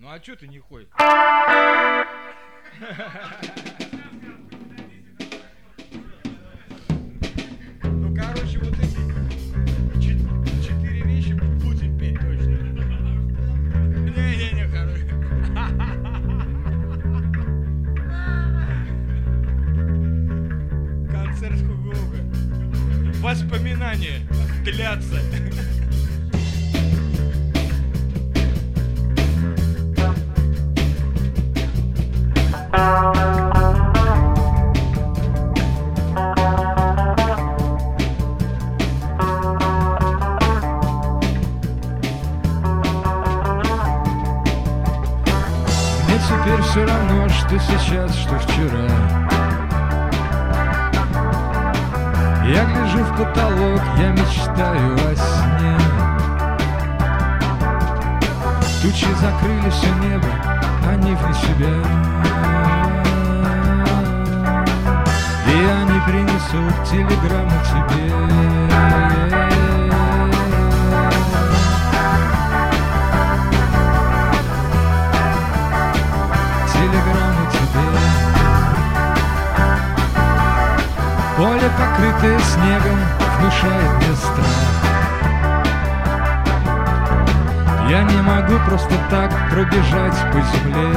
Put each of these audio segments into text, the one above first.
Ну а чё ты не ходишь? Ну, короче, вот эти 4 вещи будем петь точно. Не-не-не, короче. Концерт Хугога. Воспоминания длятся. Теперь все равно, что сейчас, что вчера. Я гляжу в потолок, я мечтаю о сне. Тучи закрыли все небо, они вне себя. И они принесут телеграмму тебе. Поле, покрытое снегом, внушает мне страх. Я не могу просто так пробежать по земле.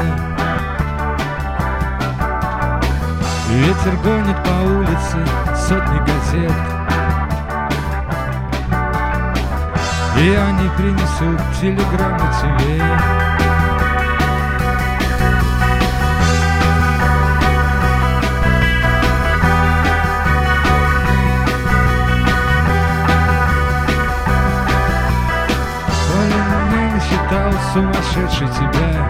Ветер гонит по улице сотни газет, и они принесут телеграмму тебе. Сумасшедший тебя.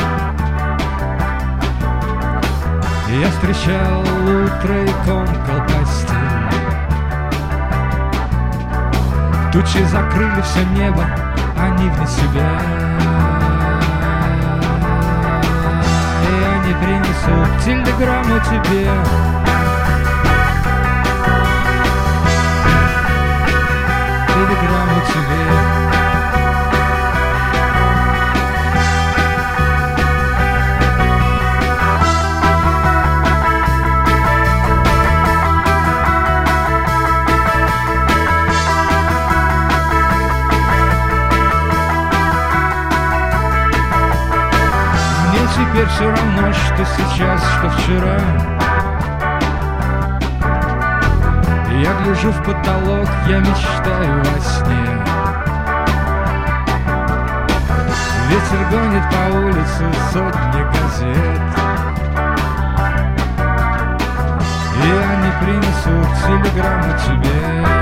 Я встречал утро и комкал постель. Тучи закрыли все небо, они вне себя. И они принесут телеграмму тебе. Телеграмму тебе. Теперь все равно, что сейчас, что вчера. Я гляжу в потолок, я мечтаю о сне. Ветер гонит по улице сотни газет, и они принесут телеграмму тебе.